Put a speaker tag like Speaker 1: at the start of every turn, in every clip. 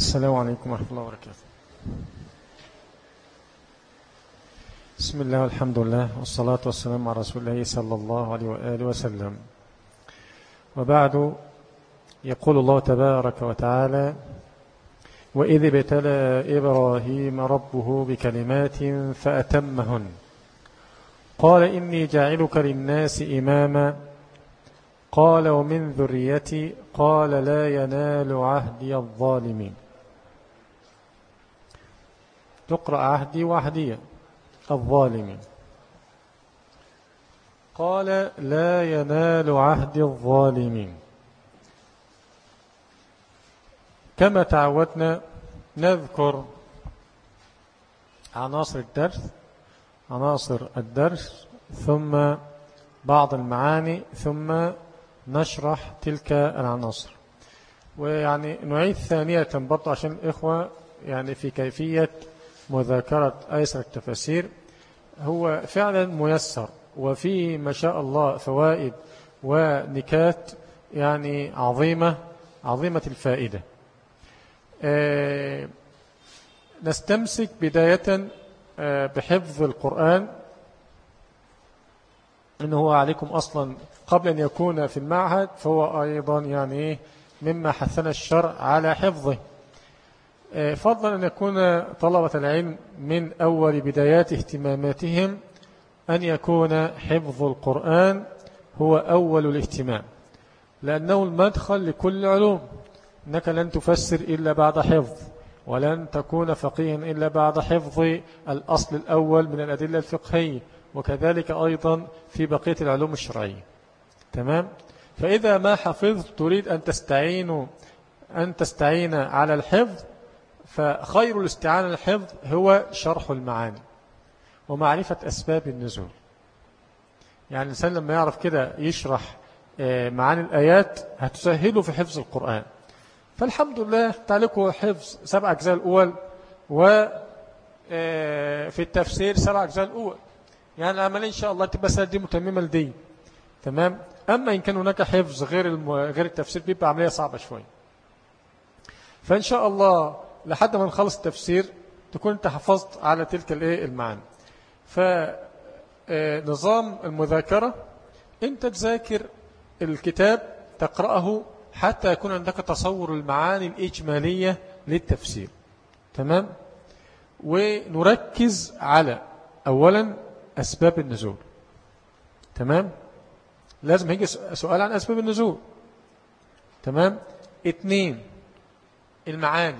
Speaker 1: السلام عليكم ورحمة الله وبركاته. بسم الله والحمد لله والصلاة والسلام على رسول الله صلى الله عليه وآله وسلم. وبعد، يقول الله تبارك وتعالى: وإذ ابتلى إبراهيم ربه بكلمات فأتمهن قال إني جاعلك للناس إماما قال ومن ذريتي قال لا ينال عهدي الظالمين. تقرأ عهدي وعهدي الظالمين. قال لا ينال عهد الظالمين. كما تعودنا نذكر عناصر الدرس ثم بعض المعاني ثم نشرح تلك العناصر. ويعني نعيد ثانية برضو عشان الإخوة يعني في كيفية مذاكرة أيسر التفاسير. هو فعلا ميسر وفيه ما شاء الله فوائد ونكات يعني عظيمة الفائدة. نستمسك بداية بحفظ القرآن، إنه هو عليكم أصلا قبل أن يكون في المعهد، فهو أيضا يعني مما حثنا الشرع على حفظه، فضلا أن يكون طلبة العلم من أول بدايات اهتماماتهم أن يكون حفظ القرآن هو أول الاهتمام، لأنه المدخل لكل علوم. إنك لن تفسر إلا بعد حفظ، ولن تكون فقيها إلا بعد حفظ الأصل الأول من الأدلة الفقهية، وكذلك أيضا في بقية العلوم الشرعية. تمام؟ فإذا ما حفظت تريد أن تستعين على الحفظ، فخير الاستعانة على الحفظ هو شرح المعاني ومعرفة أسباب النزول. يعني الإنسان لما يعرف كده يشرح معاني الآيات هتسهله في حفظ القرآن. فالحمد لله تعليقه حفظ 7 أجزاء الأول، وفي التفسير 7 أجزاء الأول، يعني العملية إن شاء الله تبقى سنة دي متممة لدي. تمام. أما إن كان هناك حفظ غير التفسير بيبقى عملية صعبة شوية. فإن شاء الله لحد ما نخلص التفسير تكون أنت حفظت على تلك المعاني. فنظام المذاكرة أنت تذاكر الكتاب تقرأه حتى يكون عندك تصور المعاني الإجمالية للتفسير. تمام. ونركز على أولا أسباب النزول. تمام. لازم يجي سؤال عن أسباب النزول. تمام. 2 المعاني.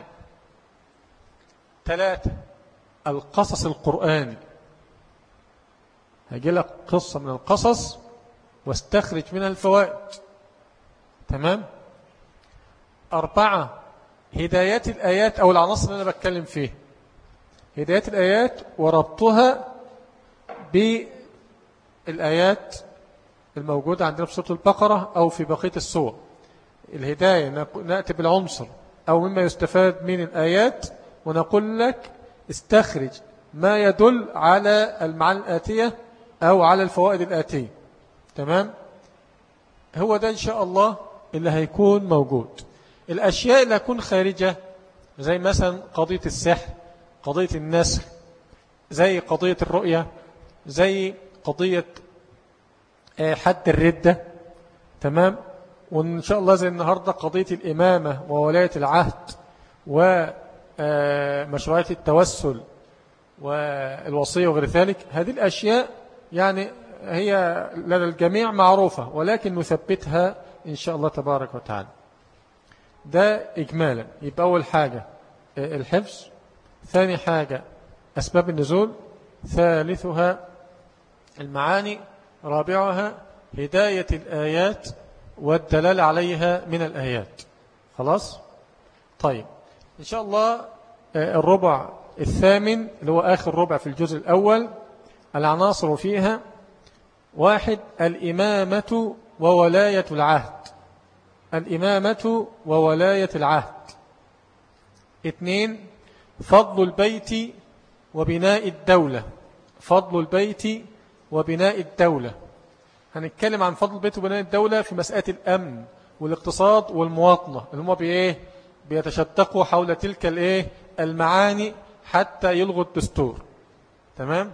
Speaker 1: 3 القصص القرآني. هيجي لك قصة من القصص واستخرج منها الفوائد. تمام. 4 هدايات الآيات أو العناصر اللي أنا بتكلم فيه، هدايات الآيات وربطها بالآيات الموجودة عندنا في سورة البقرة أو في بقية السور. الهداية نأتي بالعنصر أو مما يستفاد من الآيات ونقول لك استخرج ما يدل على المعاني الآتية أو على الفوائد الآتية. تمام. هو ده إن شاء الله اللي هيكون موجود. الأشياء اللي هتكون خارجة زي مثلا قضية السحر، قضية النسخ، زي قضية الرؤية، زي قضية حد الردة. تمام. وإن شاء الله زي النهاردة قضية الإمامة وولاية العهد ومشروعية التوسل والوصية وغير ذلك. هذه الأشياء يعني هي لدى الجميع معروفة، ولكن نثبتها إن شاء الله تبارك وتعالى. ده إجمالا. يبقى أول حاجة الحفظ، ثاني حاجة أسباب النزول، ثالثها المعاني، رابعها هداية الآيات والدلالة عليها من الآيات. خلاص؟ طيب إن شاء الله الربع الثامن اللي هو آخر ربع في الجزء الأول، العناصر فيها: 1 الإمامة وولاية العهد. الإمامة وولاية العهد. 2 فضل البيت وبناء الدولة. فضل البيت وبناء الدولة. هنتكلم عن فضل البيت وبناء الدولة في مسألة الأمن والاقتصاد والمواطنة اللي هم بيتشتقوا حول تلك المعاني حتى يلغوا الدستور. تمام.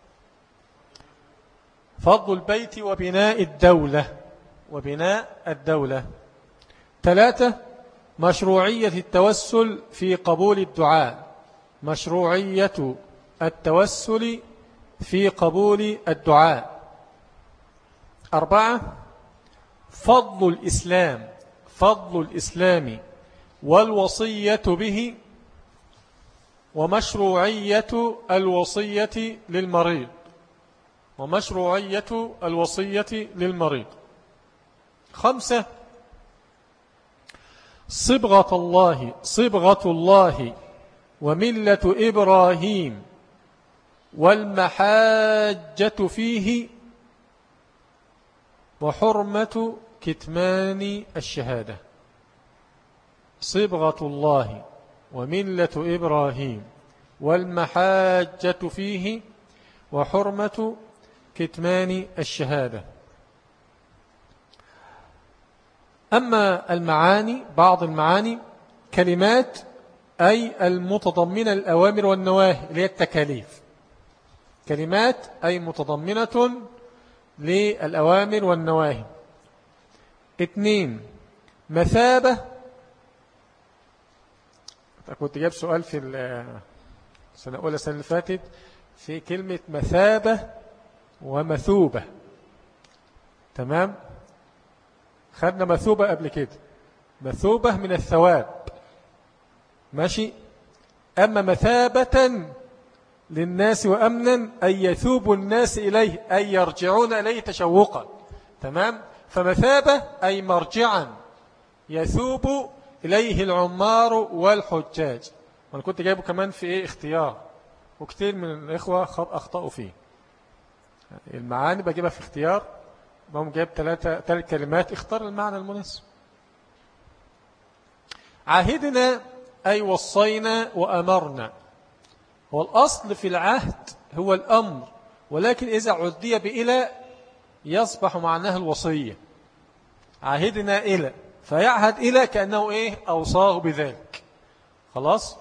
Speaker 1: فضل البيت وبناء الدولة. وبناء الدولة. 3. مشروعية التوسل في قبول الدعاء. مشروعية التوسل في قبول الدعاء. 4. فضل الإسلام. فضل الإسلام والوصية به ومشروعية الوصية للمريض. ومشروعية الوصية للمريض. 5. صبغة الله. صبغة الله وملة إبراهيم والمحاجة فيه وحرمة كتمان الشهادة. صبغة الله وملة إبراهيم والمحاجة فيه وحرمة كتمان الشهادة. أما المعاني، بعض المعاني كلمات أي المتضمنة الأوامر والنواهي اللي هي التكاليف. كلمات أي متضمنة للأوامر والنواهي. 2. مثابة. كنت جاب سؤال في السنة الأولى السنة اللي فاتت في كلمة مثابة ومثوبة. تمام. خدنا مثوبة قبل كده. مثوبة من الثواب. ماشي. أما مثابة للناس وأمنا أي يثوب الناس إليه، أي يرجعون إليه تشوقا. تمام. فمثابة أي مرجعا يثوب إليه العمار والحجاج. وأنا كنت جايبه كمان في اختيار، وكتير من الإخوة أخطأوا فيه. المعاني بجيبها في اختيار، بهم جايب 3 كلمات، اختار المعنى المناسب. عهدنا أي وصينا وأمرنا. والأصل في العهد هو الأمر، ولكن إذا عدي بإلى يصبح معناه الوصية. عهدنا إلى، فيعهد إلى كأنه أوصاه بذلك. خلاص.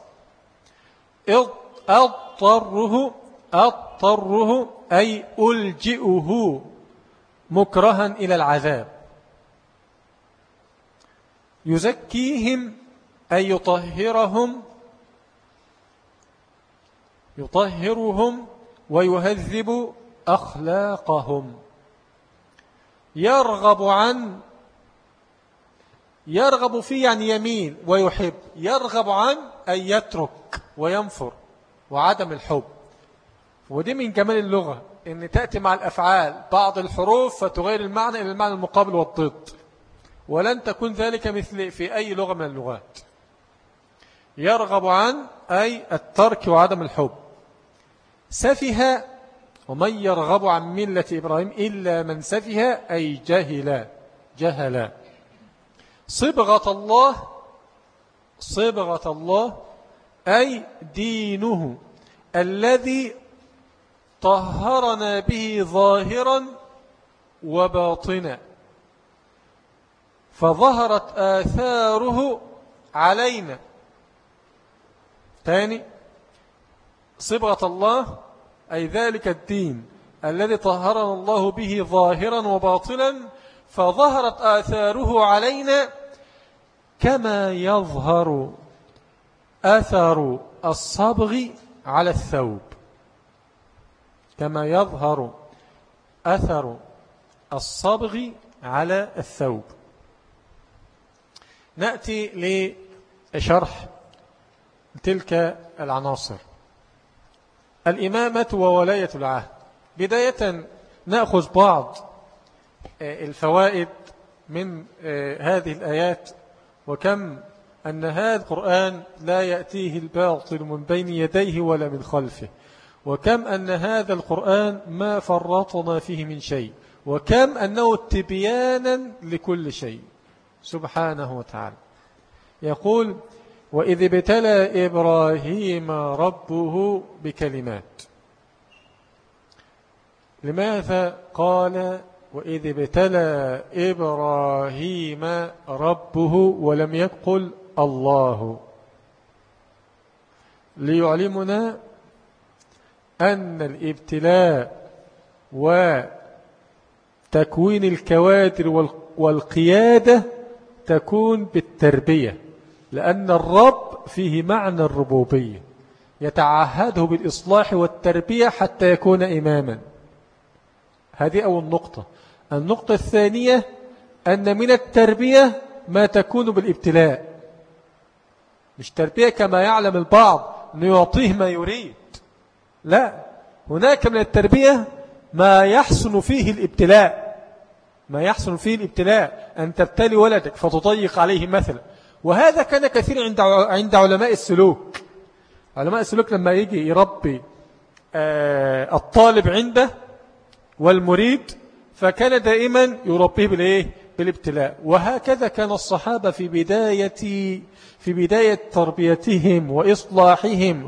Speaker 1: أضطره أي ألجئه مكرها إلى العذاب. يزكيهم أي يطهرهم ويهذب أخلاقهم. يرغب فيه يعني يميل ويحب. يرغب عن أي يترك وينفر وعدم الحب. ودي من جمال اللغة إن تأتي مع الأفعال بعض الحروف فتغير المعنى إلى المعنى المقابل والضد، ولن تكون ذلك مثل في أي لغة من اللغات. يرغب عن أي الترك وعدم الحب. سفه ومن يرغب عن ملة إبراهيم إلا من سفه أي جهل. صبغة الله أي دينه الذي طهرنا به ظاهرا وباطنا فظهرت آثاره علينا. ثاني، صبغة الله أي ذلك الدين الذي طهرنا الله به ظاهرا وباطنا فظهرت آثاره علينا كما يظهر أثر الصبغ على الثوب. كما يظهر أثر الصبغ على الثوب. نأتي لشرح تلك العناصر. الإمامة وولاية العهد. بداية نأخذ بعض الفوائد من هذه الآيات، وكم أن هذا القرآن لا يأتيه الباطل من بين يديه ولا من خلفه، وكم أن هذا القرآن ما فرطنا فيه من شيء، وكم أنه تبيانا لكل شيء سبحانه وتعالى. يقول: وإذ ابتلى إبراهيم ربه بكلمات. لماذا قال وإذ ابتلى إبراهيم ربه ولم يقل الله، ليعلمنا أن الابتلاء وتكوين الكوادر والقيادة تكون بالتربية، لأن الرب فيه معنى الربوبية، يتعهده بالإصلاح والتربية حتى يكون إماما. هذه أول نقطة. النقطة الثانية أن من التربية ما تكون بالابتلاء، مش تربية كما يعلم البعض أنه يعطيه ما يريد، لا، هناك من التربية ما يحسن فيه الابتلاء، ما يحسن فيه الابتلاء، أن تبتلي ولدك فتضيق عليه مثلا. وهذا كان كثير عند علماء السلوك. علماء السلوك لما يجي يربي الطالب عنده والمريد، فكان دائما يربيه بالابتلاء. وهكذا كان الصحابة في بداية تربيتهم وإصلاحهم،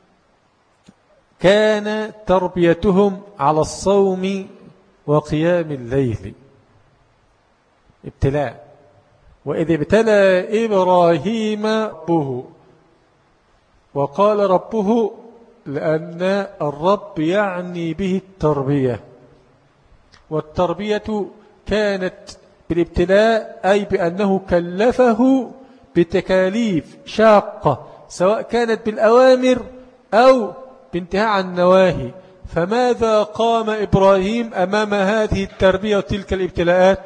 Speaker 1: كان تربيتهم على الصوم وقيام الليل، ابتلاء. وإذ ابتلى إبراهيم ربه، وقال ربه لأن الرب يعني به التربية، والتربية كانت بالابتلاء، أي بأنه كلفه بتكاليف شاقة، سواء كانت بالأوامر أو بانتهاء عن النواهي. فماذا قام إبراهيم أمام هذه التربية وتلك الابتلاءات؟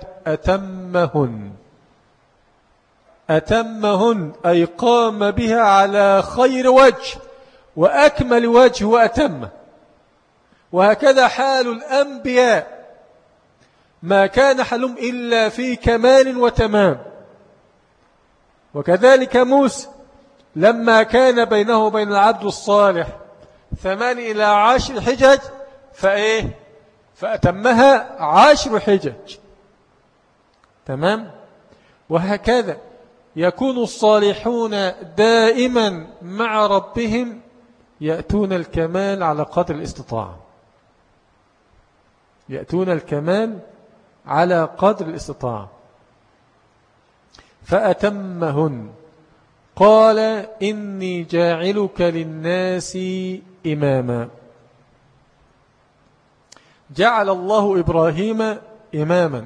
Speaker 1: أتمهن، أي قام بها على خير وجه وأكمل وجه وأتمه. وهكذا حال الأنبياء، ما كان حلهم إلا في كمال وتمام. وكذلك موسى لما كان بينه وبين العبد الصالح 8 إلى 10 حجج، فأتمها 10 حجج، تمام. وهكذا يكون الصالحون دائما مع ربهم يأتون الكمال على قدر الاستطاعة، يأتون الكمال على قدر الاستطاعة. فأتمهن، قال إني جاعلك للناس إماما. جعل الله إبراهيم إماما.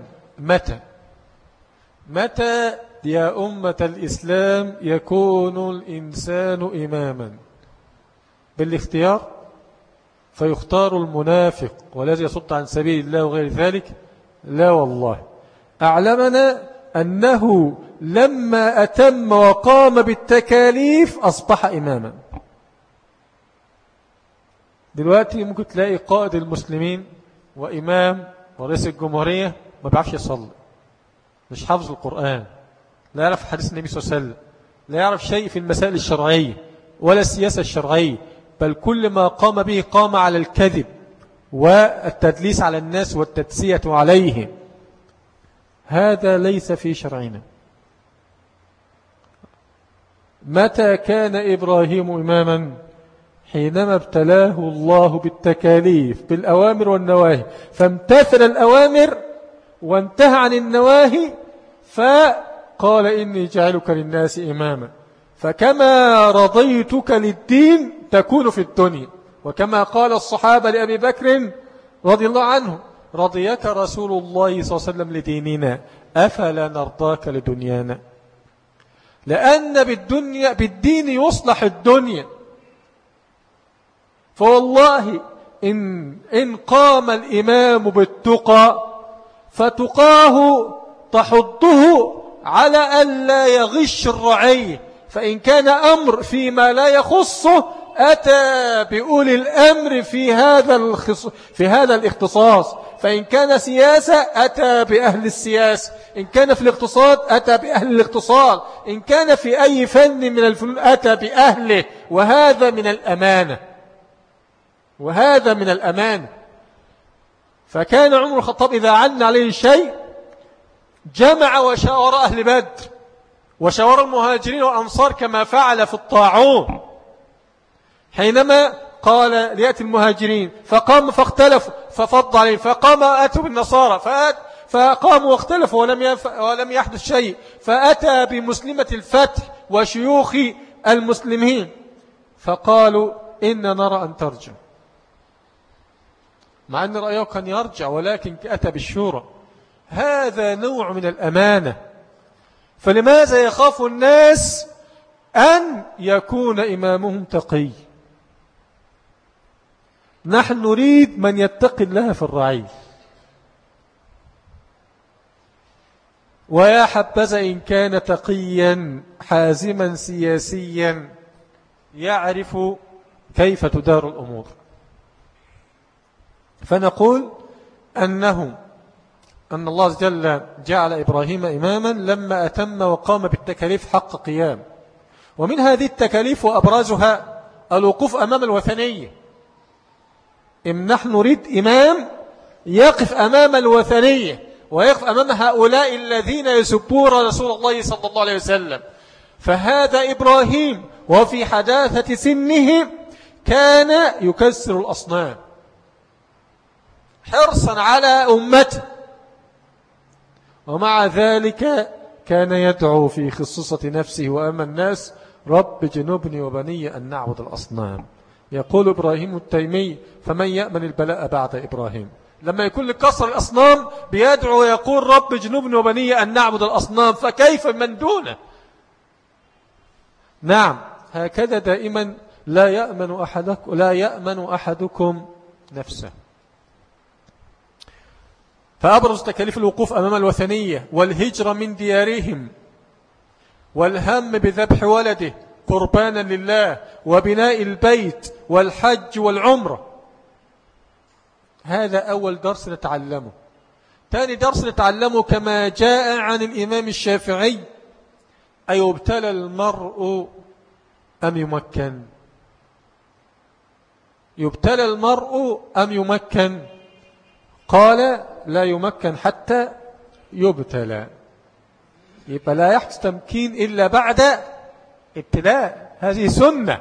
Speaker 1: متى يا أمة الإسلام يكون الإنسان إماما؟ بالاختيار، فيختار المنافق والذي يصد عن سبيل الله وغير ذلك؟ لا والله، أعلمنا أنه لما أتم وقام بالتكاليف أصبح إماما. دلوقتي ممكن تلاقي قائد المسلمين وإمام ورئيس الجمهورية ما بيعرفش يصلي، مش حافظ القرآن، لا يعرف حديث النبي صلى الله عليه وسلم، لا يعرف شيء في المسائل الشرعية ولا السياسة الشرعية، بل كل ما قام به قام على الكذب والتدليس على الناس والتدسية عليهم. هذا ليس في شرعنا. متى كان إبراهيم إماما؟ حينما ابتلاه الله بالتكاليف، بالأوامر والنواهي، فامتثل الأوامر وانتهى عن النواهي، فقال إني جعلك للناس إماما. فكما رضيتك للدين تكون في الدنيا، وكما قال الصحابة لأبي بكر رضي الله عنه: رضيك رسول الله صلى الله عليه وسلم لديننا أفلا نرضاك لدنيانا. لأن بالدين يصلح الدنيا. فوالله إن قام الإمام بالتقى فتقاه تحضه على أن لا يغش الرعية، فإن كان أمر فيما لا يخصه أتى بأولي الأمر في هذا الاختصاص، فإن كان سياسة أتى بأهل السياسة، إن كان في الاقتصاد أتى بأهل الاقتصاد، إن كان في أي فن من الفنون أتى بأهله. وهذا من الأمانة، وهذا من الأمانة. فكان عمر الخطاب إذا عن عليه شيء جمع وشاور أهل بدر وشاور المهاجرين والأنصار، كما فعل في الطاعون حينما قال ليأتي المهاجرين فقام فاختلفوا ففض عليهم، فقام أتوا بالنصارى فقاموا واختلفوا ولم يحدث شيء، فأتى بمسلمة الفتح وشيوخ المسلمين، فقالوا إن نرى أن ترجع، مع أن رأيه كان يرجع ولكن أتى بالشورى. هذا نوع من الأمانة. فلماذا يخاف الناس أن يكون إمامهم تقي؟ نحن نريد من يتقي الله في الرعية. ويا حبذا إن كان تقيا حازما سياسيا يعرف كيف تدار الأمور. فنقول أن الله عز وجل جعل إبراهيم إماما لما أتم وقام بالتكاليف حق قيام، ومن هذه التكاليف وأبرزها الوقوف أمام الوثنية. نحن نريد إمام يقف أمام الوثنية ويقف أمام هؤلاء الذين يسبون رسول الله صلى الله عليه وسلم. فهذا إبراهيم وفي حداثة سنه كان يكسر الأصنام حرصا على أمته، ومع ذلك كان يدعو في خصوصة نفسه وأما الناس: رب جنبني وبني أن نعبد الأصنام. يقول إبراهيم التيمي: فمن يأمن البلاء بعد إبراهيم؟ لما يكون لكسر الأصنام بيدعو ويقول رب جنبني وبني أن نعبد الأصنام، فكيف من دونه؟ نعم، هكذا دائما لا يأمن أحدكم نفسه. فأبرز تكاليف الوقوف أمام الوثنية والهجرة من ديارهم والهم بذبح ولده قربانا لله وبناء البيت والحج والعمرة. هذا أول درس نتعلمه. ثاني درس نتعلمه كما جاء عن الإمام الشافعي: أيبتلى المرء أم يمكن؟ يبتلى المرء أم يمكن؟ قال: لا يمكن حتى يبتلى. يبقى لا يحدث تمكين إلا بعد ابتلاء. هذه سنة،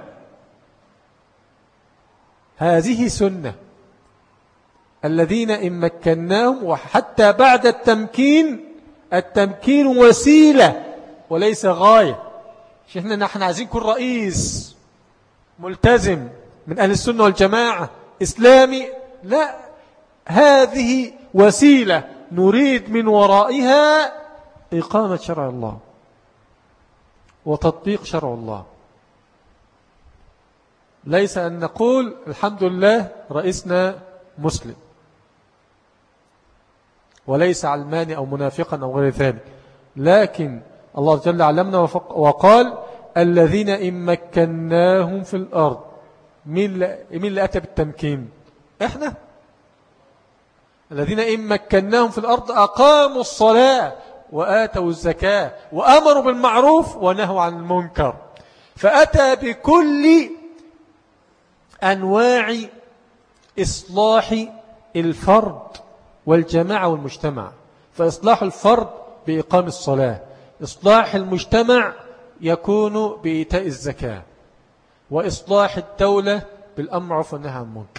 Speaker 1: هذه سنة. الذين إن مكناهم، وحتى بعد التمكين وسيلة وليس غاية. نحن عايزين كل رئيس ملتزم من أهل السنة والجماعة إسلامي، لا، هذه وسيلة نريد من ورائها إقامة شرع الله وتطبيق شرع الله. ليس أن نقول الحمد لله رئيسنا مسلم وليس علماني أو منافقا أو غير ذلك، لكن الله جل علمنا وقال: الذين إن مكناهم في الأرض. مين اللي أتى بالتمكين؟ إحنا. الذين إن مكناهم في الأرض أقاموا الصلاة وآتوا الزكاة وأمروا بالمعروف ونهوا عن المنكر. فأتى بكل أنواع إصلاح الفرد والجماعة والمجتمع. فإصلاح الفرد بإقام الصلاة، إصلاح المجتمع يكون بإيتاء الزكاة، وإصلاح الدولة بالأمر والنهي عن المنكر.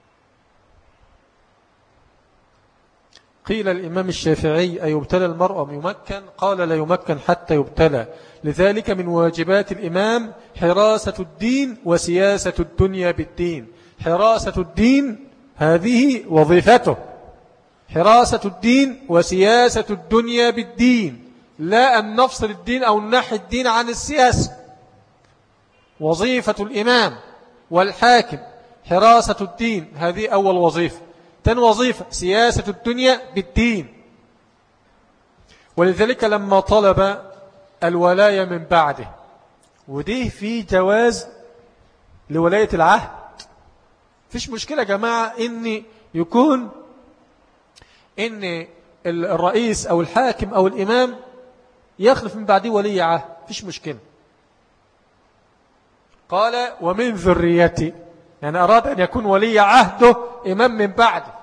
Speaker 1: قيل الإمام الشافعي: أيبتلى المرء أم يمكن؟ قال: لا يمكن حتى يبتلى. لذلك من واجبات الإمام حراسة الدين وسياسة الدنيا بالدين. حراسة الدين هذه وظيفته، حراسة الدين وسياسة الدنيا بالدين، لا أن نفصل الدين أو ننحي الدين عن السياسة. وظيفة الإمام والحاكم حراسة الدين، هذه أول وظيفة. ثاني وظيفة سياسة الدنيا بالدين. ولذلك لما طلب الولاية من بعده، وديه في جواز لولاية العهد، فيش مشكلة يا جماعة إن يكون إن الرئيس أو الحاكم أو الإمام يخلف من بعده ولي عهد، فيش مشكلة. قال: ومن ذريتي، يعني أراد أن يكون ولي عهده إمام من بعده.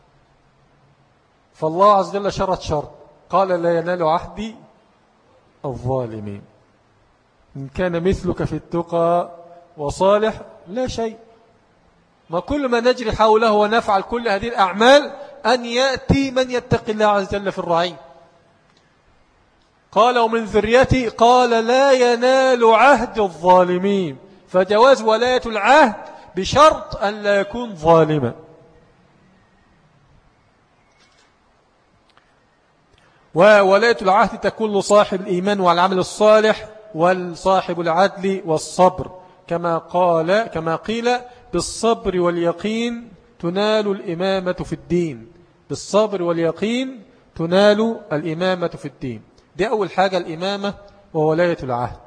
Speaker 1: فالله عز وجل شرط، قال: لا ينال عهدي الظالمين. إن كان مثلك في التقى وصالح لا شيء. ما كل ما نجري حوله ونفعل كل هذه الأعمال أن يأتي من يتقي الله عز وجل في الرعية. قال ومن ذريتي، قال لا ينال عهد الظالمين. فجواز ولاية العهد بشرط أن لا يكون ظالما. وولاية العهد تكون لصاحب الإيمان والعمل الصالح والصاحب العدل والصبر، كما قيل بالصبر واليقين تنال الإمامة في الدين. بالصبر واليقين تنال الإمامة في الدين. دي أول حاجة، الإمامة وولاية العهد.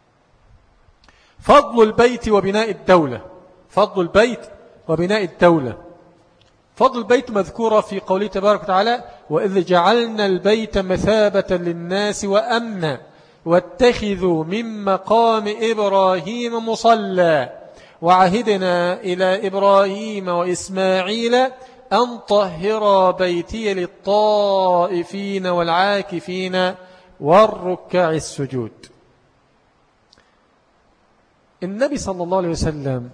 Speaker 1: فضل البيت وبناء الدولة. فضل البيت وبناء الدولة. فضل البيت مذكورة في قوله تبارك وتعالى: وإذ جعلنا البيت مثابة للناس وأمنا واتخذوا من مقام إبراهيم مصلى وعهدنا إلى إبراهيم وإسماعيل أن طهر بيتي للطائفين والعاكفين والركع السجود. النبي صلى الله عليه وسلم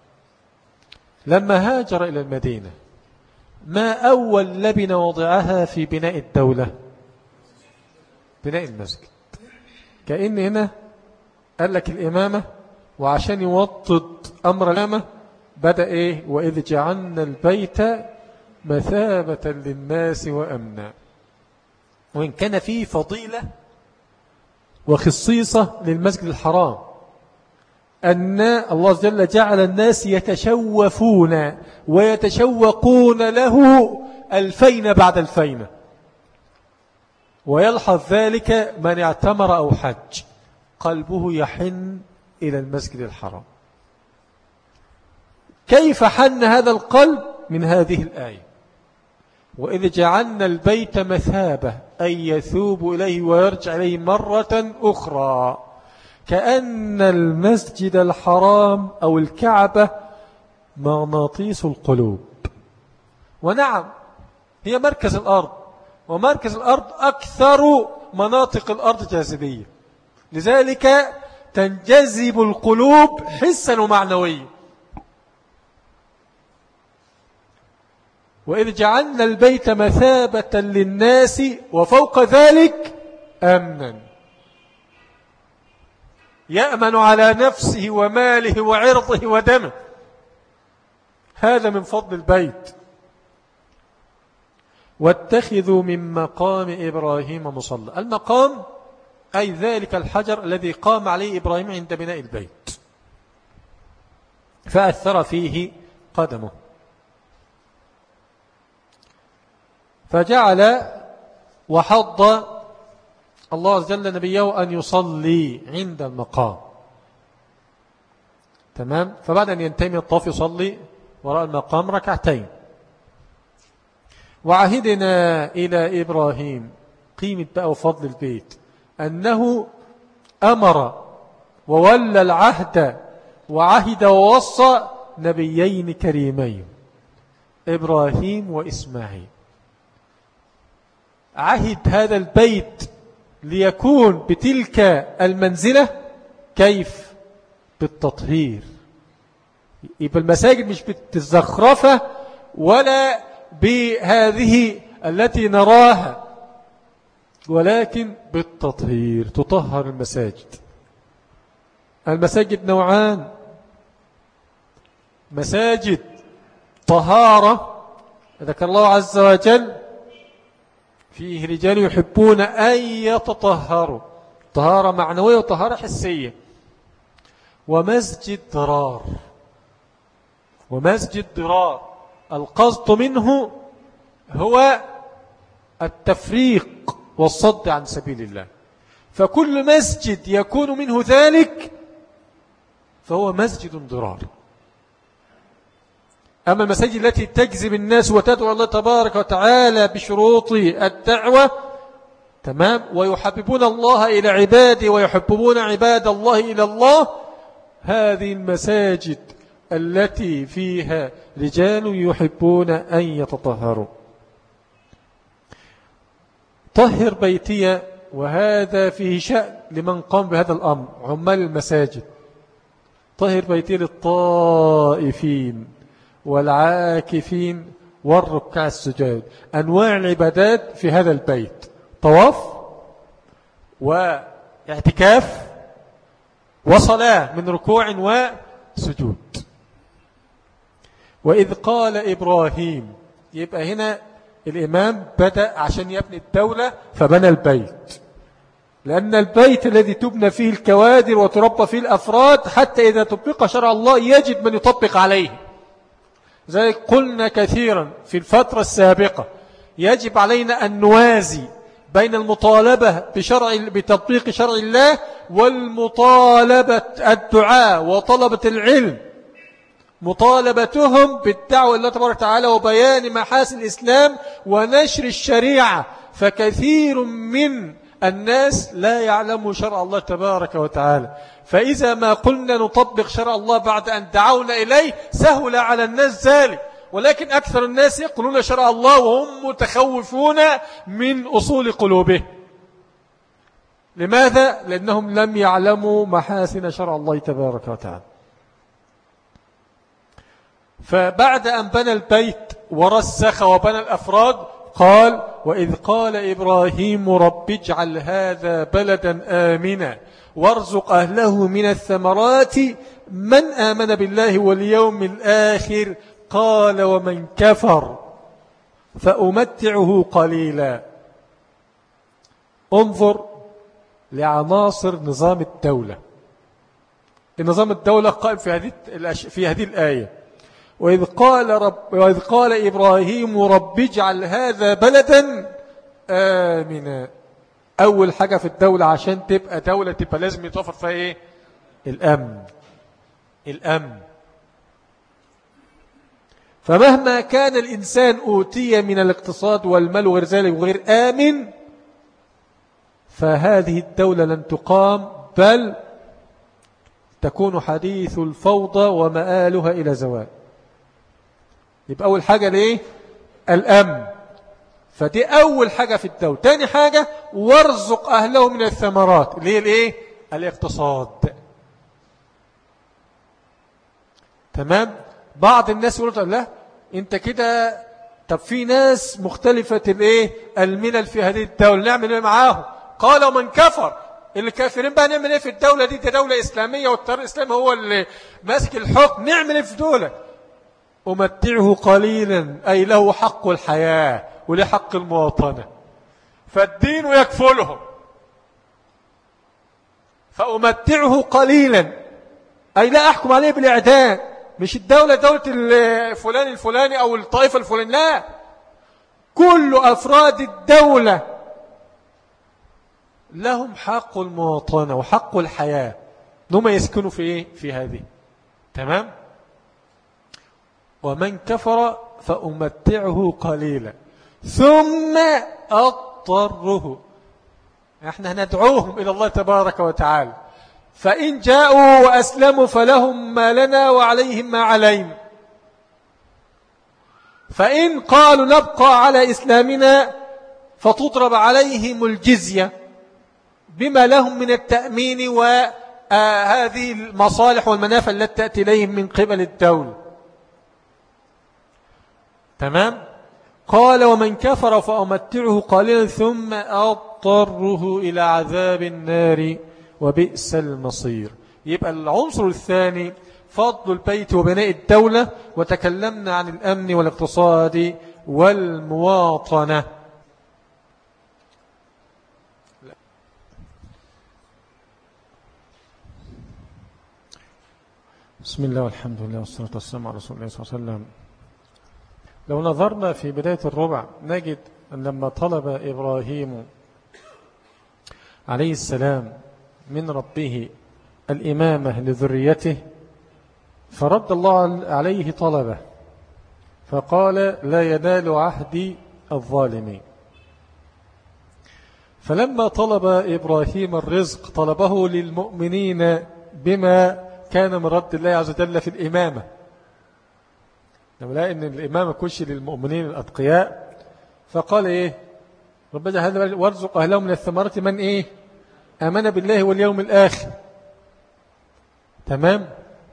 Speaker 1: لما هاجر إلى المدينة ما أول لبنة وضعها في بناء الدولة؟ بناء المسجد. كأن هنا قال لك الإمامة، وعشان يوطد أمر الإمامة بدأ إيه؟ وإذ جعلنا البيت مثابة للناس وأمنا. وإن كان فيه فضيلة وخصيصة للمسجد الحرام أن الله جل جعل الناس يتشوفون ويتشوقون له 2000 بعد 2000. ويلحظ ذلك من اعتمر أو حج قلبه يحن إلى المسجد الحرام. كيف حن هذا القلب؟ من هذه الآية: وإذ جعلنا البيت مثابة، أي يثوب إليه ويرجع إليه مرة أخرى. كأن المسجد الحرام أو الكعبة مغناطيس القلوب. ونعم هي مركز الأرض، ومركز الأرض أكثر مناطق الأرض جاذبية، لذلك تنجذب القلوب حسا ومعنويا. وإذ جعلنا البيت مثابة للناس وفوق ذلك أمنا، يأمن على نفسه وماله وعرضه ودمه. هذا من فضل البيت. واتخذوا من مقام إبراهيم مصلى. المقام أي ذلك الحجر الذي قام عليه إبراهيم عند بناء البيت فأثر فيه قدمه، فجعل وحض الله عز وجل نبيه أن يصلي عند المقام. تمام. فبعد أن ينتهي من الطواف يصلي وراء المقام ركعتين. وعهدنا إلى إبراهيم، قيمة بقى وفضل البيت، أنه أمر وولى العهد وعهد ووصى نبيين كريمين إبراهيم وإسماعيل. عهد هذا البيت ليكون بتلك المنزلة. كيف؟ بالتطهير. يبقى المساجد مش بالزخرفة ولا بهذه التي نراها، ولكن بالتطهير. تطهر المساجد. المساجد نوعان: مساجد طهارة ذكر الله عز وجل فيه رجال يحبون أن يتطهروا، طهارة معنوية وطهارة حسية. ومسجد ضرار. ومسجد ضرار القصد منه هو التفريق والصد عن سبيل الله. فكل مسجد يكون منه ذلك فهو مسجد ضرار. أما المساجد التي تجذب الناس وتدعو الله تبارك وتعالى بشروط الدعوة، تمام، ويحببون الله إلى عباده ويحببون عباد الله إلى الله، هذه المساجد التي فيها رجال يحبون أن يتطهروا. طهر بيتي، وهذا فيه شأن لمن قام بهذا الأمر، عمال المساجد. طهر بيتي للطائفين والعاكفين والركع السجود. أنواع العبادات في هذا البيت: طواف واعتكاف وصلاة من ركوع وسجود. وإذ قال إبراهيم، يبقى هنا الإمام بدأ عشان يبني الدولة فبنى البيت، لأن البيت الذي تبنى فيه الكوادر وتربى فيه الأفراد حتى إذا طبق شرع الله يجب من يطبق عليه. ذلك قلنا كثيرا في الفترة السابقة يجب علينا أن نوازي بين المطالبة بتطبيق شرع الله والمطالبة الدعاء وطلبة العلم، مطالبتهم بالدعوة الله تبارك وتعالى وبيان محاسن الإسلام ونشر الشريعة. فكثير من الناس لا يعلم شرع الله تبارك وتعالى، فإذا ما قلنا نطبق شرع الله بعد أن دعونا إليه سهل على الناس ذلك، ولكن أكثر الناس يقولون شرع الله وهم متخوفون من أصول قلوبهم. لماذا؟ لأنهم لم يعلموا محاسن شرع الله تبارك وتعالى. فبعد أن بنى البيت ورسخ وبنى الأفراد قال: وإذ قال إبراهيم رب اجعل هذا بلدا آمنا وارزق أهله من الثمرات من آمن بالله واليوم الآخر قال ومن كفر فأمتعه قليلا. انظر لعناصر نظام الدولة. النظام الدولة قائم في هذه الآية: وإذ قال إبراهيم رب اجعل هذا بلدا آمنا. أول حاجة في الدولة عشان تبقى دولة تبقى لازم يتوفر فيها إيه؟ الأمن. فمهما كان الإنسان أوتي من الاقتصاد والمال وغير ذلك وغير آمن فهذه الدولة لن تقام، بل تكون حديث الفوضى ومآلها إلى زوال. يبقى أول حاجة ليه؟ الأمن. فدي أول حاجة في الدولة. تاني حاجة وارزق أهله من الثمرات، اللي هي الإيه؟ الاقتصاد. تمام؟ بعض الناس يقولوا لا انت كده، طب في ناس مختلفة الإيه؟ الملل في هذه الدولة، نعمل إيه معاهم؟ قال ومن كفر. الكافرين بقى نعمل إيه في الدولة دي؟ دي دولة إسلامية والتيار الإسلامي هو اللي ماسك الحكم، نعمل إيه في دولة؟ أمتعه قليلا، أي له حق الحياة وله حق المواطنة، فالدين يكفلهم. فأمتعه قليلا أي لا أحكم عليه بالإعدام، مش الدولة دولة الفلان الفلاني أو الطائفة الفلانية، لا، كل أفراد الدولة لهم حق المواطنة وحق الحياة، هم يسكنوا في إيه؟ في هذه. تمام؟ ومن كفر فأمتعه قليلا ثم أضطره. احنا هندعوهم إلى الله تبارك وتعالى، فإن جاءوا وأسلموا فلهم ما لنا وعليهم ما علينا، فإن قالوا نبقى على إسلامنا فتضرب عليهم الجزية بما لهم من التأمين وهذه المصالح والمنافع التي تأتي إليهم من قبل الدولة. تمام؟ قال ومن كفر فأمتعه قليلا ثم أضطره إلى عذاب النار وبئس المصير. يبقى العنصر الثاني فضل البيت وبناء الدولة، وتكلمنا عن الأمن والاقتصاد والمواطنة. بسم الله والحمد لله والصلاة والسلام على رسول الله صلى الله عليه وسلم. لو نظرنا في بداية الربع نجد أن لما طلب إبراهيم عليه السلام من ربه الإمامة لذريته فرد الله عليه طلبه فقال لا ينال عهدي الظالمين. فلما طلب إبراهيم الرزق طلبه للمؤمنين بما كان من رد الله عز وجل في الإمامة. لما لقى أن الإمامة كلش للمؤمنين الأتقياء فقال إيه؟ ربنا هذا وارزق أهلهم من الثمرات من إيه؟ آمن بالله واليوم الآخر. تمام؟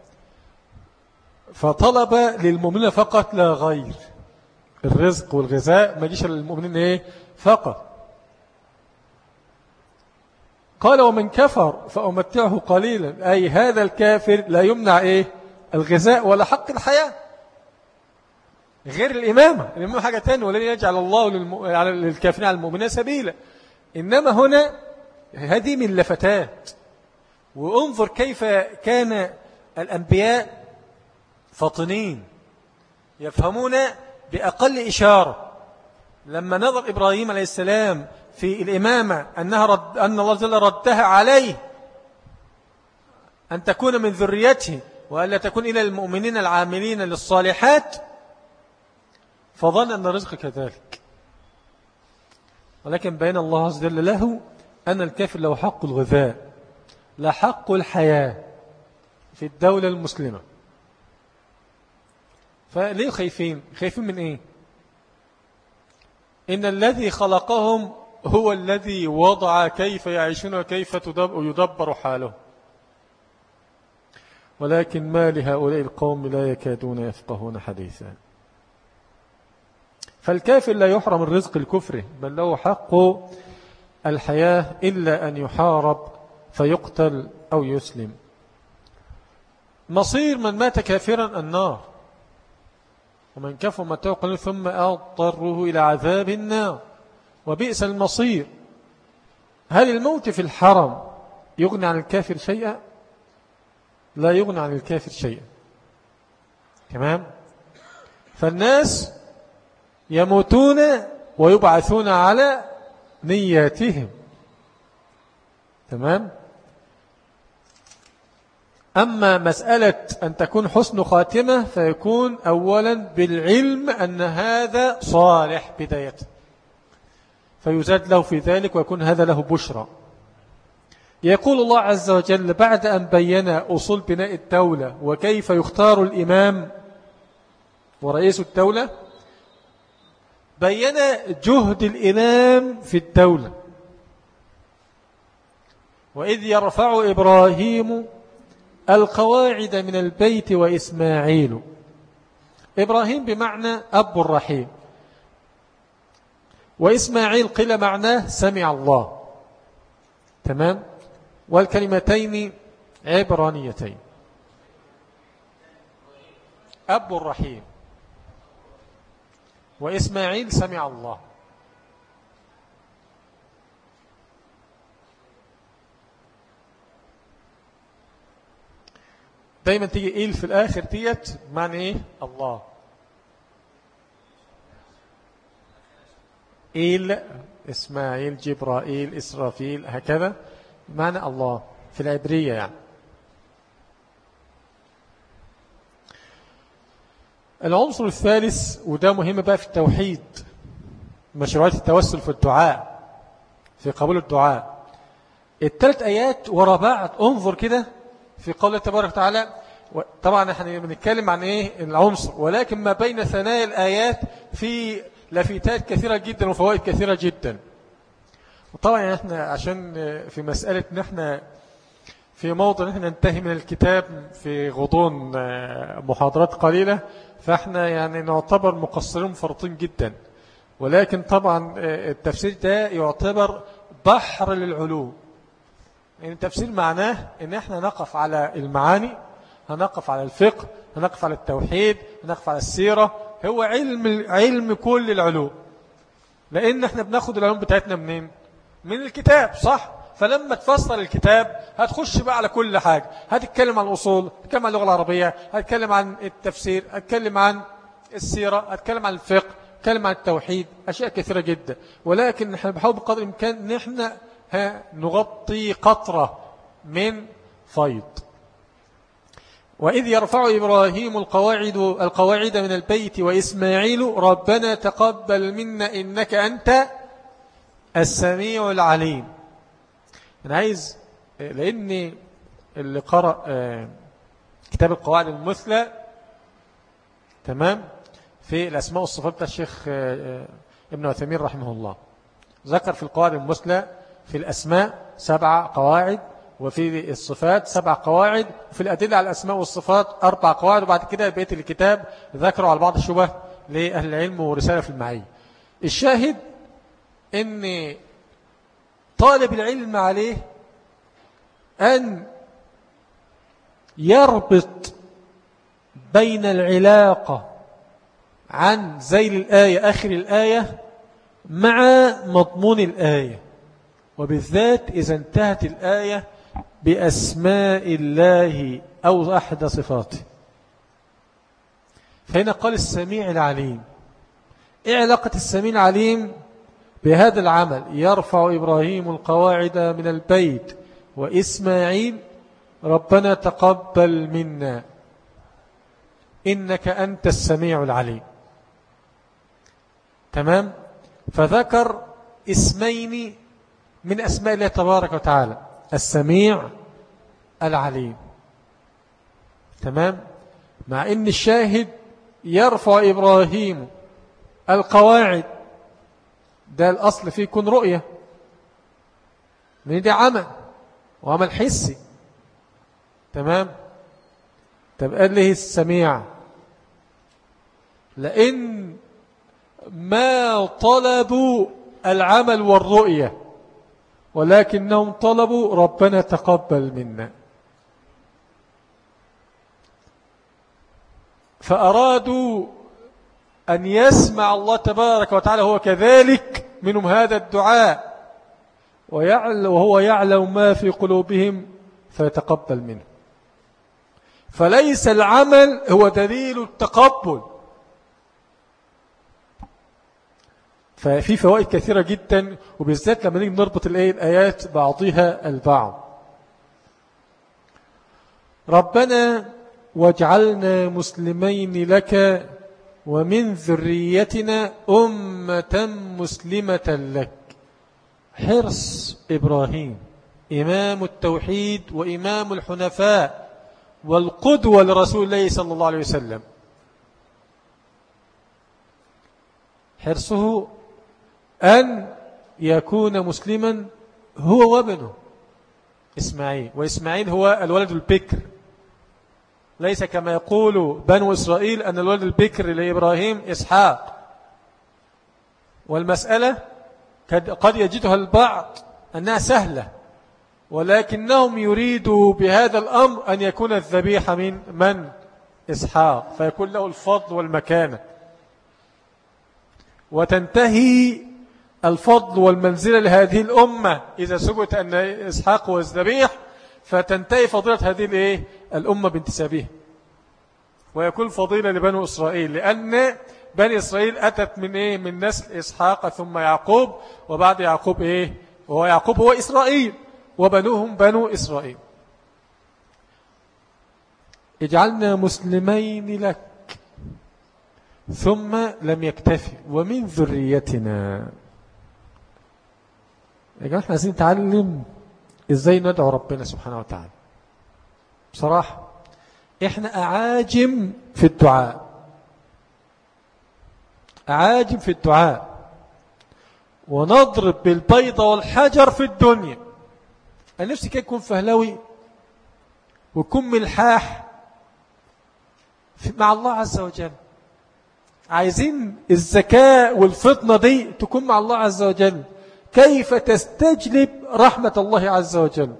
Speaker 1: فطلب للمؤمنين فقط لا غير. الرزق والغذاء ما جيش للمؤمنين إيه؟ فقط. قال ومن كفر فأمتعه قليلا، أي هذا الكافر لا يمنع الغذاء ولا حق الحياة، غير الإمامة حاجة تانية، ولن يجعل الله للكافرين على المؤمنين سبيلا. إنما هنا هذه من لفتات. وانظر كيف كان الأنبياء فطنين يفهمون بأقل إشارة. لما نظر إبراهيم عليه السلام في الإمامة أن الله جل ردها عليه أن تكون من ذريته وألا تكون إلى المؤمنين العاملين للصالحات، فظن أن الرزق كذلك. ولكن بين الله عز وجل له أن الكافر له حق الغذاء، لا حق الحياة في الدولة المسلمة. فليه خايفين من إيه؟ إن الذي خلقهم هو الذي وضع كيف يعيشون وكيف يدبر حاله. ولكن ما لهؤلاء القوم لا يكادون يفقهون حديثا. فالكافر لا يحرم الرزق الكفر، بل له حق الحياة إلا أن يحارب فيقتل أو يسلم. مصير من مات كافرا النار، ومن كفر متاع قليل ثم أضطره إلى عذاب النار وبئس المصير. هل الموت في الحرم يغني عن الكافر شيئا؟ لا يغني عن الكافر شيئا. تمام؟ فالناس يموتون ويبعثون على نياتهم. تمام؟ أما مسألة أن تكون حسن خاتمة فيكون أولا بالعلم أن هذا صالح بداية، فيزاد له في ذلك ويكون هذا له بشرى. يقول الله عز وجل بعد أن بين أصول بناء الدولة وكيف يختار الإمام ورئيس الدولة، بين جهد الإمام في الدولة. وإذ يرفع إبراهيم القواعد من البيت وإسماعيل. إبراهيم بمعنى أب الرحيم، وإسماعيل قيل معناه سمع الله. تمام؟ والكلمتين عبرانيتين، أب الرحيم وإسماعيل سمع الله. دايما تيجي إيل في الآخر ديت معنى إيه؟ الله. إيل إسماعيل جبرائيل إسرافيل هكذا معنى الله في العبرية يعني. العنصر الثالث وده مهم بقى في التوحيد، مشروعات التوسل في الدعاء، في قبول الدعاء. الثلاث آيات وراء بعض، انظر كده في قوله تبارك وتعالى. طبعا احنا بنتكلم عن ايه العنصر، ولكن ما بين ثنايا الآيات في لفتات كثيرة جدا وفوائد كثيرة جدا. وطبعا احنا عشان في مسألة نحن في موضع نحن ننتهي من الكتاب في غضون محاضرات قليلة، فاحنا يعني نعتبر مقصرين فرطين جدا. ولكن طبعا التفسير ده يعتبر بحر للعلوم. يعني التفسير معناه ان احنا نقف على المعاني، هنقف على الفقه، هنقف على التوحيد، هنقف على السيرة. هو علم كل العلوم، لان احنا بناخد العلوم بتاعتنا منين؟ من الكتاب، صح؟ فلما تفسر الكتاب هتخش بقى على كل حاجة، هتتكلم عن الأصول، هتتكلم عن اللغة العربية، هتتكلم عن التفسير، هتتكلم عن السيرة، هتتكلم عن الفقه، هتتكلم عن التوحيد، أشياء كثيرة جدا. ولكن نحن بنحاول بقدر الإمكان نحن نغطي قطرة من فيض. وإذ يرفع إبراهيم القواعد من البيت وإسماعيل ربنا تقبل منا إنك أنت السميع العليم. أنا عايز، لأن اللي قرأ كتاب القواعد المثلى تمام في الأسماء والصفات بتاع الشيخ ابن عثيمين رحمه الله، ذكر في القواعد المثلى في الأسماء 7 قواعد، وفي الصفات 7 قواعد، وفي الأدلة على الأسماء والصفات 4 قواعد. وبعد كده بقية الكتاب ذكروا على بعض الشبه لأهل العلم ورسالة في المعية. الشاهد ان طالب العلم عليه أن يربط بين العلاقة عن ذيل الآية آخر الآية مع مضمون الآية، وبالذات إذا انتهت الآية بأسماء الله أو أحد صفاته. فهنا قال السميع العليم. إيه علاقة السميع العليم بهذا العمل؟ يرفع إبراهيم القواعد من البيت وإسماعيل ربنا تقبل منا إنك أنت السميع العليم. تمام؟ فذكر اسمين من أسماء الله تبارك وتعالى، السميع العليم. تمام؟ مع إن الشاهد يرفع إبراهيم القواعد، ده الأصل فيه يكون رؤية، من دي عمل وعمل حسي. تمام؟ طب قال له السميع، لأن ما طلبوا العمل والرؤية، ولكنهم طلبوا ربنا تقبل منا، فأرادوا أن يسمع الله تبارك وتعالى هو كذلك منهم هذا الدعاء، وهو يعلم ما في قلوبهم فيتقبل منه. فليس العمل هو دليل التقبل. ففي فوائد كثيرة جدا، وبالذات لما نيجي نربط الآيات بعضها البعض. ربنا واجعلنا مسلمين لك ومن ذريتنا أمة مسلمة لك. حرص إبراهيم إمام التوحيد وإمام الحنفاء والقدوة لرسول الله صلى الله عليه وسلم، حرصه أن يكون مسلما هو وابنه إسماعيل، وإسماعيل هو الولد البكر، ليس كما يقول بنو إسرائيل أن الولد البكر لإبراهيم إسحاق. والمسألة قد يجدها البعض أنها سهلة، ولكنهم يريدوا بهذا الأمر أن يكون الذبيحة من إسحاق، فيكون له الفضل والمكانة، وتنتهي الفضل والمنزلة لهذه الأمة إذا ثبت أن إسحاق هو الذبيح، فتنتهي فضيلة هذه الأمة بانتسابها، ويكون فضيلة لبنو إسرائيل، لأن بني إسرائيل أتت من نسل إسحاق ثم يعقوب، وبعد يعقوب وهو يعقوب هو إسرائيل، وبنوهم بنو إسرائيل. اجعلنا مسلمين لك، ثم لم يكتفي ومن ذريتنا. يا جماعة احنا عايزين نتعلم ازاي ندعو ربنا سبحانه وتعالى. بصراحة احنا أعاجم في الدعاء، أعاجم في الدعاء، ونضرب بالبيضة والحجر في الدنيا. أنا نفسي كي يكون فهلوي ويكون ملحاح مع الله عز وجل. عايزين الذكاء والفطنة دي تكون مع الله عز وجل. كيف تستجلب رحمة الله عز وجل؟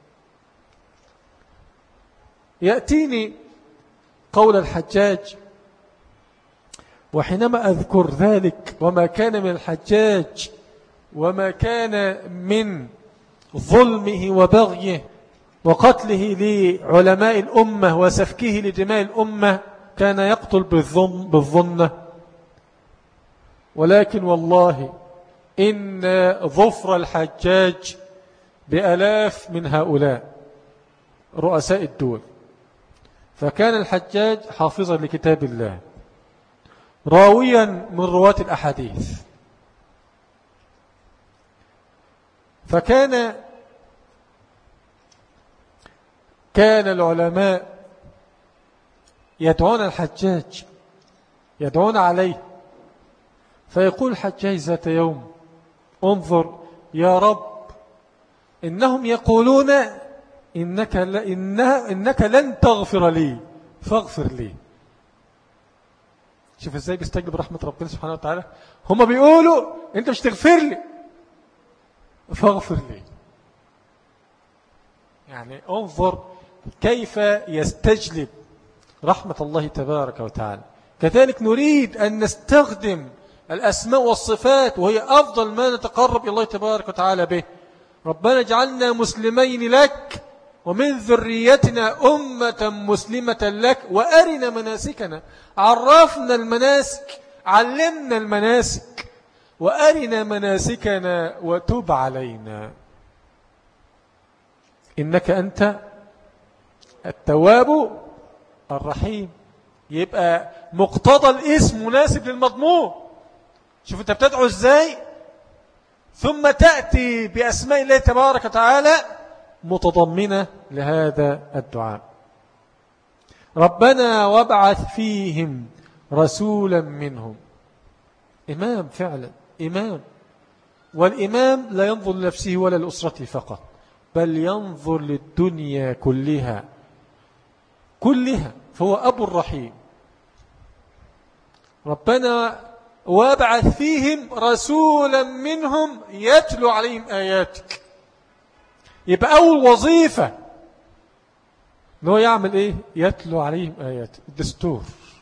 Speaker 1: يأتيني قول الحجاج، وحينما أذكر ذلك وما كان من الحجاج وما كان من ظلمه وبغيه وقتله لعلماء الأمة وسفكه لدماء الأمة، كان يقتل بالظنة، ولكن والله إن ظفر الحجاج بألاف من هؤلاء رؤساء الدول. فكان الحجاج حافظا لكتاب الله، راويا من رواة الأحاديث، فكان العلماء يدعون الحجاج، يدعون عليه، فيقول الحجاج ذات يوم: انظر يا رب، إنهم يقولون إنك لن تغفر لي فاغفر لي. شوف ازاي بيستجلب رحمة ربنا سبحانه وتعالى. هم بيقولوا انت مش تغفر لي فاغفر لي. يعني انظر كيف يستجلب رحمة الله تبارك وتعالى. كذلك نريد أن نستخدم الأسماء والصفات وهي أفضل ما نتقرب إلى الله تبارك وتعالى به. ربنا اجعلنا مسلمين لك ومن ذريتنا أمة مسلمة لك وأرنا مناسكنا. عرفنا المناسك، علمنا المناسك، وأرنا مناسكنا وتب علينا إنك أنت التواب الرحيم. يبقى مقتضى الاسم مناسب للمضمون. شوف أنت بتدعو إزاي، ثم تأتي بأسماء الله تبارك وتعالى متضمنة لهذا الدعاء. ربنا وابعث فيهم رسولا منهم. إمام فعلا، إمام. والإمام لا ينظر لنفسه ولا لأسرته فقط، بل ينظر للدنيا كلها كلها، فهو أبو الرحيم. ربنا وابعث فيهم رسولا منهم يتلو عليهم آياتك. يبقى أول وظيفة أنه يعمل إيه؟ يتلو عليهم آيات الدستور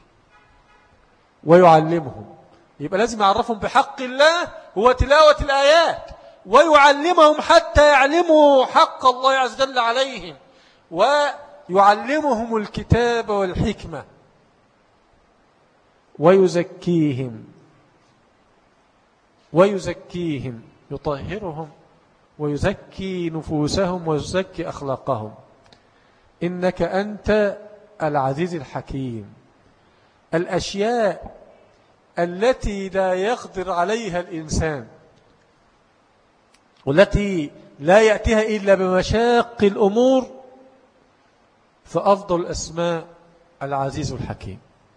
Speaker 1: ويعلمهم. يبقى لازم يعرفهم بحق الله هو تلاوة الآيات، ويعلمهم حتى يعلموا حق الله عز وجل عليهم، ويعلمهم الكتاب والحكمة، ويزكيهم يطهرهم ويزكي نفوسهم ويزكي أخلاقهم. إنك أنت العزيز الحكيم. الأشياء التي لا يقدر عليها الإنسان والتي لا يأتيها إلا بمشاق الأمور، فأفضل الأسماء العزيز الحكيم.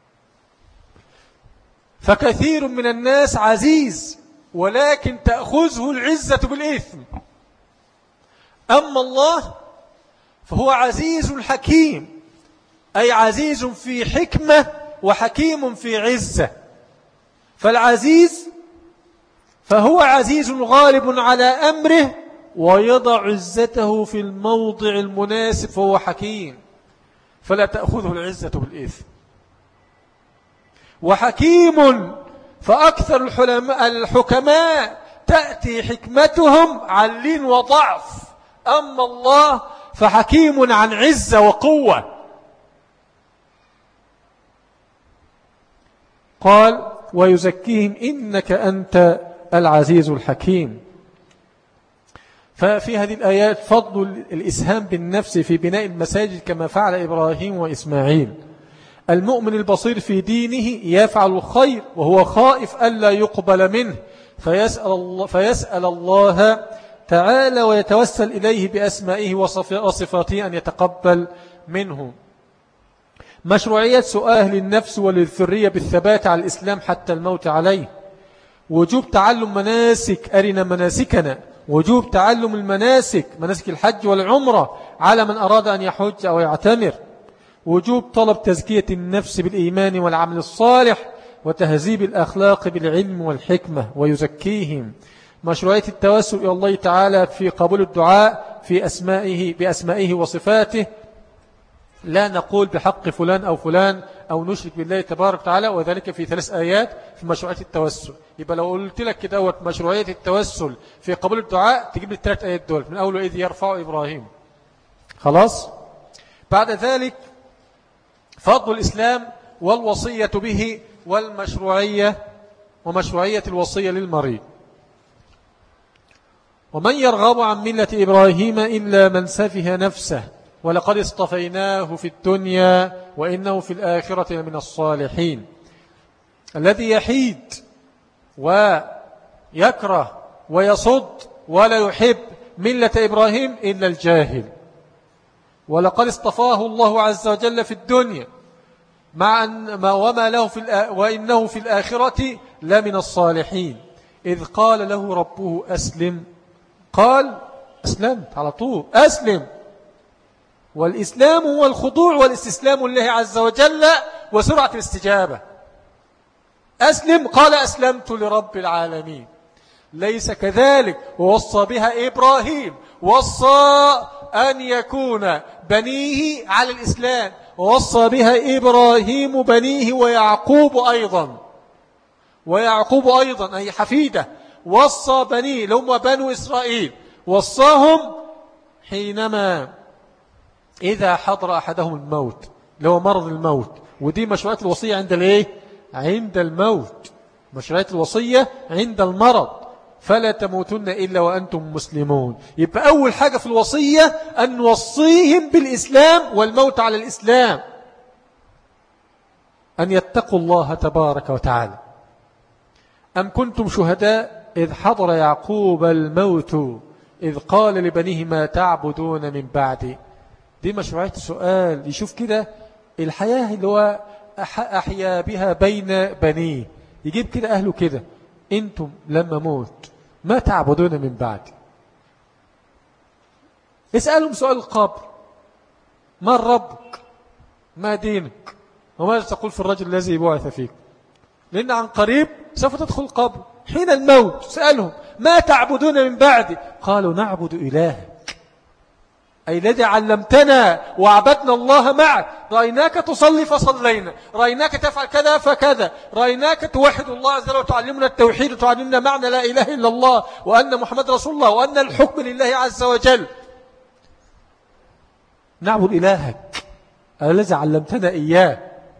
Speaker 1: فكثير من الناس عزيز ولكن تأخذه العزة بالإثم، أما الله فهو عزيز الحكيم، أي عزيز في حكمة وحكيم في عزة. فالعزيز فهو عزيز غالب على أمره ويضع عزته في الموضع المناسب، فهو حكيم فلا تأخذه العزة بالإثم. وحكيم فأكثر الحكماء تأتي حكمتهم عن لين وضعف، أما الله فحكيم عن عزة وقوة. قال ويزكيهم إنك أنت العزيز الحكيم. ففي هذه الآيات فضل الإسهام بالنفس في بناء المساجد كما فعل إبراهيم وإسماعيل. المؤمن البصير في دينه يفعل الخير وهو خائف ألا يقبل منه، فيسأل الله تعالى ويتوسل إليه بأسمائه وصفاته أن يتقبل منه. مشروعية سؤال النفس وللذرية بالثبات على الإسلام حتى الموت عليه. وجوب تعلم مناسك أرنا مناسكنا، وجوب تعلم المناسك مناسك الحج والعمرة على من أراد أن يحج أو يعتمر. وجوب طلب تزكية النفس بالإيمان والعمل الصالح وتهذيب الأخلاق بالعلم والحكمة ويزكيهم. مشروعية التوسل إلى الله تعالى في قبول الدعاء في بأسمائه وصفاته، لا نقول بحق فلان أو فلان أو نشرك بالله تبارك وتعالى، وذلك في 3 آيات في مشروعية التوسل. يبقى لو قلت لك كده مشروعية التوسل في قبول الدعاء تجيب لي 3 آيات دول من أول إذ يرفع إبراهيم. خلاص. بعد ذلك فضل الإسلام والوصية به ومشروعية الوصية للمريض. ومن يرغب عن ملة إبراهيم إلا من سفه نفسه ولقد اصطفيناه في الدنيا وإنه في الآخرة من الصالحين. الذي يحيد ويكره ويصد ولا يحب ملة إبراهيم إلا الجاهل. ولقد اصطفاه الله عز وجل في الدنيا مع أن وما له وإنه في الآخرة لمن الصالحين. إذ قال له ربه أسلم قال أسلمت على طول، أسلم. والإسلام هو الخضوع والاستسلام لله عز وجل وسرعة الاستجابة. أسلم قال أسلمت لرب العالمين. ليس كذلك، ووصى بها إبراهيم، وصى أن يكون بنيه على الإسلام، ووصى بها إبراهيم بنيه ويعقوب أيضا أي حفيده، وصى بنيه لهم بنو إسرائيل، وصاهم حينما إذا حضر أحدهم الموت لو مرض الموت. ودي مشروعات الوصية عند الايه؟ عند الموت. مشروعات الوصية عند المرض، فلا تموتن إلا وأنتم مسلمون. يبقى أول حاجة في الوصية أن نوصيهم بالإسلام والموت على الإسلام، أن يتقوا الله تبارك وتعالى. أم كنتم شهداء إذ حضر يعقوب الموت إذ قال لبنيه ما تعبدون من بعدي. دي مشروعية السؤال، يشوف كده الحياة اللي هو أحيا بها بين بنيه، يجيب كده أهله كده، أنتم لما موت ما تعبدون من بعدي. اسألهم سؤال القبر: من ربك؟ ما دينك؟ وماذا تقول في الرجل الذي بعث فيك؟ لأن عن قريب سوف تدخل القبر. حين الموت سألهم: ما تعبدون من بعدي؟ قالوا: نعبد إلهك أي الذي علمتنا وعبدنا الله معك، رأيناك تصلي فصلينا، رأيناك تفعل كذا فكذا، رأيناك توحد الله عز وجل وتعلمنا التوحيد وتعلمنا معنى لا إله إلا الله وأن محمد رسول الله وأن الحكم لله عز وجل. نعبد إلهك الذي علمتنا إياه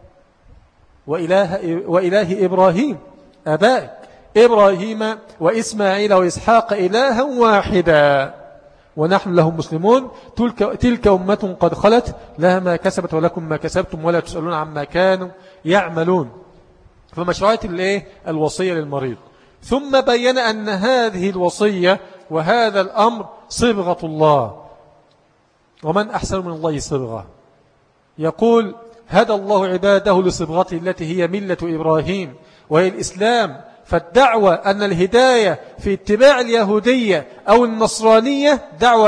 Speaker 1: وإله إبراهيم أبائك إبراهيم وإسماعيل وإسحاق إلها واحدا ونحن له مسلمون. تلك أمة قد خلت لها ما كسبت ولكم ما كسبتم ولا تسألون عما كانوا يعملون. فمشروعية الوصية للمريض. ثم بين أن هذه الوصية وهذا الأمر صبغة الله، ومن أحسن من الله صبغة. يقول: هدى الله عباده لصبغته التي هي ملة إبراهيم وهي الإسلام. فالدعوة أن الهداية في اتباع اليهودية أو النصرانية دعوة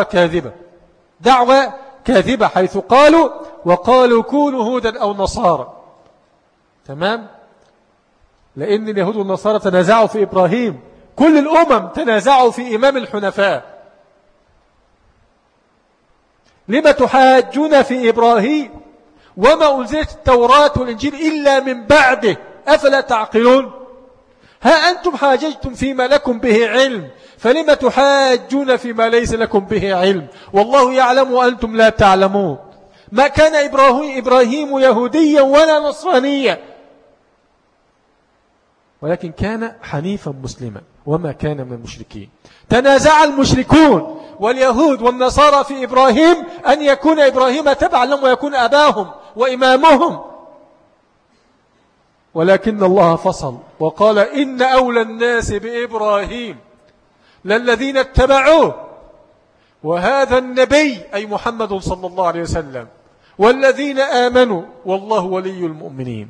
Speaker 1: كاذبة، حيث وقالوا كونوا هودا أو نصارى. تمام؟ لأن اليهود والنصارى تنازعوا في إبراهيم، كل الأمم تنازعوا في إمام الحنفاء. لما تحاجون في إبراهيم وما أنزلت التوراة والإنجيل إلا من بعده أفلا تعقلون؟ ها أنتم حاججتم فيما لكم به علم، فلما تحاجون فيما ليس لكم به علم، والله يعلم وأنتم لا تعلمون. ما كان إبراهيم يهوديا ولا نصرانيا، ولكن كان حنيفا مسلما وما كان من المشركين. تنازع المشركون واليهود والنصارى في إبراهيم أن يكون إبراهيم تبعا لهم ويكون أباهم وإمامهم، ولكن الله فصل وقال: إن أولى الناس بإبراهيم للذين اتبعوه وهذا النبي أي محمد صلى الله عليه وسلم والذين آمنوا والله ولي المؤمنين.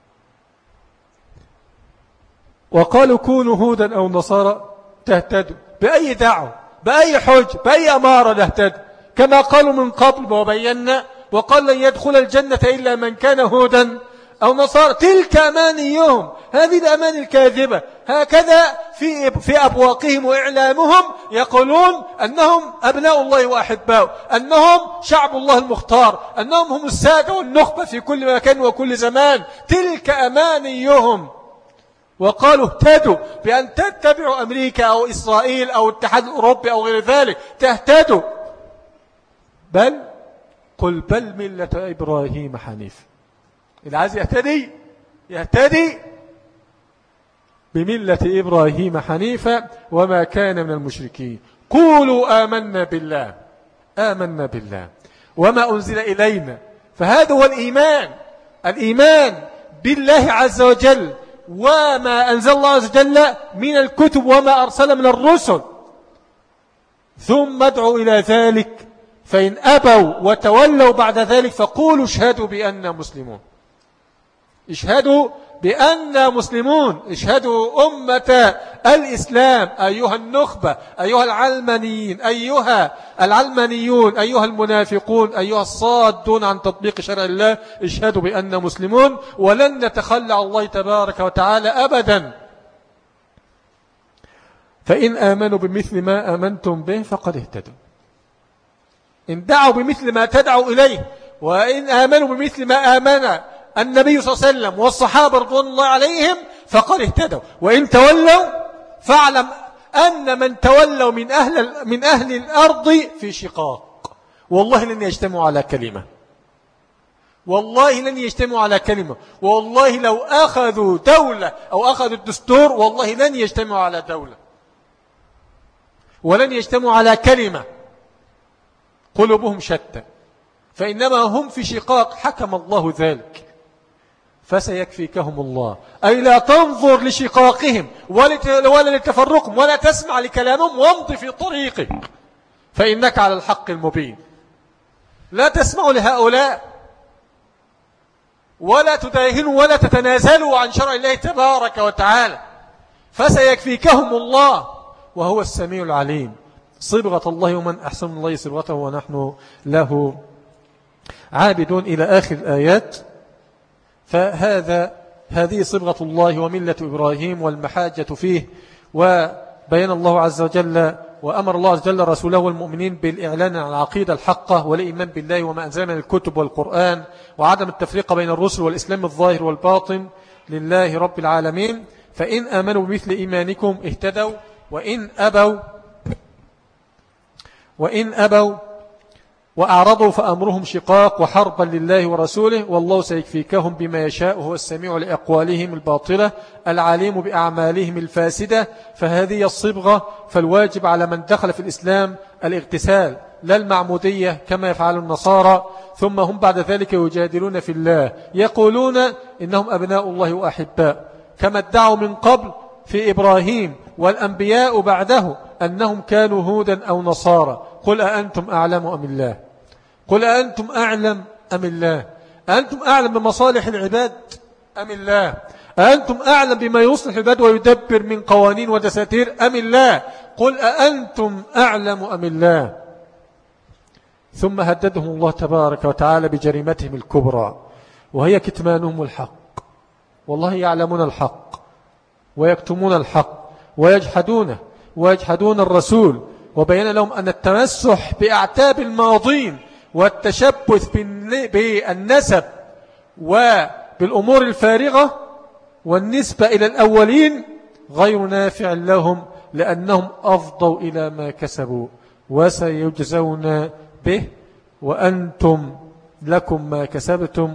Speaker 1: وقالوا كونوا هودا أو نصارى تهتدوا. بأي دعوة، بأي حج، بأي أمارة نهتدوا؟ كما قالوا من قبل وبينا، وقال: لن يدخل الجنة إلا من كان هودا أو نصارى. تلك أمانيهم، هذه الأمان الكاذبة. هكذا في أبواقهم وإعلامهم يقولون أنهم أبناء الله وأحباؤه، أنهم شعب الله المختار، أنهم هم السادة والنخبة في كل مكان وكل زمان. تلك أمانيهم. وقالوا اهتدوا بأن تتبعوا أمريكا أو إسرائيل أو الاتحاد الأوروبي أو غير ذلك تهتدوا. قل بل ملة إبراهيم حنيف. اللي عايز يهتدي بملة إبراهيم حنيفا وما كان من المشركين. قولوا آمنا بالله وما أنزل إلينا. فهذا هو الإيمان بالله عز وجل وما أنزل الله عز وجل من الكتب وما أرسل من الرسل. ثم ادعوا إلى ذلك، فإن أبوا وتولوا بعد ذلك فقولوا اشهدوا بأننا مسلمون. اشهدوا بأننا مسلمون، اشهدوا أمة الإسلام أيها النخبة، أيها العلمانيون، أيها المنافقون، أيها الصادون عن تطبيق شرع الله، اشهدوا بأننا مسلمون ولن نتخلى عن الله تبارك وتعالى أبدا. فإن آمنوا بمثل ما آمنتم به فقد اهتدوا. إن دعوا بمثل ما تدعو إليه وإن آمنوا بمثل ما آمن النبي صلى الله عليه وسلم والصحابة رضوان الله عليهم فقد اهتدوا. وإن تولوا فاعلم أن من تولوا من أهل الأرض في شقاق. والله لن يجتمعوا على كلمة، والله لن يجتمعوا على كلمة، والله لو أخذوا دولة أو أخذوا الدستور والله لن يجتمعوا على دولة ولن يجتمعوا على كلمة. قلوبهم شتى، فإنما هم في شقاق حكم الله ذلك، فسيكفيكهم الله. أي لا تنظر لشقاقهم ولا لتفرقهم ولا تسمع لكلامهم، وامضي في طريقك فإنك على الحق المبين. لا تسمعوا لهؤلاء ولا تداهنوا ولا تتنازلوا عن شرع الله تبارك وتعالى، فسيكفيكهم الله وهو السميع العليم. صبغة الله ومن أحسن الله صبغته ونحن له عابدون إلى آخر الآيات. هذه صبغة الله وملة إبراهيم والمحاجة فيه. وبين الله عز وجل وأمر الله عز وجل رسوله والمؤمنين بالإعلان عن العقيدة الحقة والإيمان بالله وما أنزل من الكتب والقرآن، وعدم التفريق بين الرسل والإسلام الظاهر والباطن لله رب العالمين. فإن آمنوا بمثل إيمانكم اهتدوا وإن أبوا وأعرضوا فأمرهم شقاق وحربا لله ورسوله، والله سيكفيكهم بما يشاء وهو السميع لأقوالهم الباطلة العليم بأعمالهم الفاسدة. فهذه الصبغة، فالواجب على من دخل في الإسلام الاغتسال لا المعمودية كما يفعل النصارى، ثم هم بعد ذلك يجادلون في الله يقولون إنهم أبناء الله وأحباء، كما ادعوا من قبل في إبراهيم والأنبياء بعده أنهم كانوا هودا أو نصارى. قل أأنتم أعلم أم الله؟ قل أأنتم أعلم أم الله؟ أأنتم أعلم بمصالح العباد أم الله؟ أأنتم أعلم بما يصلح العباد ويدبر من قوانين ودساتير أم الله؟ قل أأنتم أعلم أم الله؟ ثم هددهم الله تبارك وتعالى بجريمتهم الكبرى وهي كتمانهم الحق. والله يعلمون الحق ويكتمون الحق ويجحدون الرسول، وبين لهم أن التمسح بأعتاب الماضين والتشبث بالنسب وبالأمور الفارغة والنسبة إلى الأولين غير نافع لهم، لأنهم أفضوا إلى ما كسبوا وسيجزون به، وأنتم لكم ما كسبتم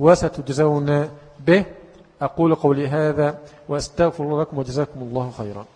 Speaker 1: وستجزون به. أقول قولي هذا وأستغفر الله لكم وجزاكم الله خيرا.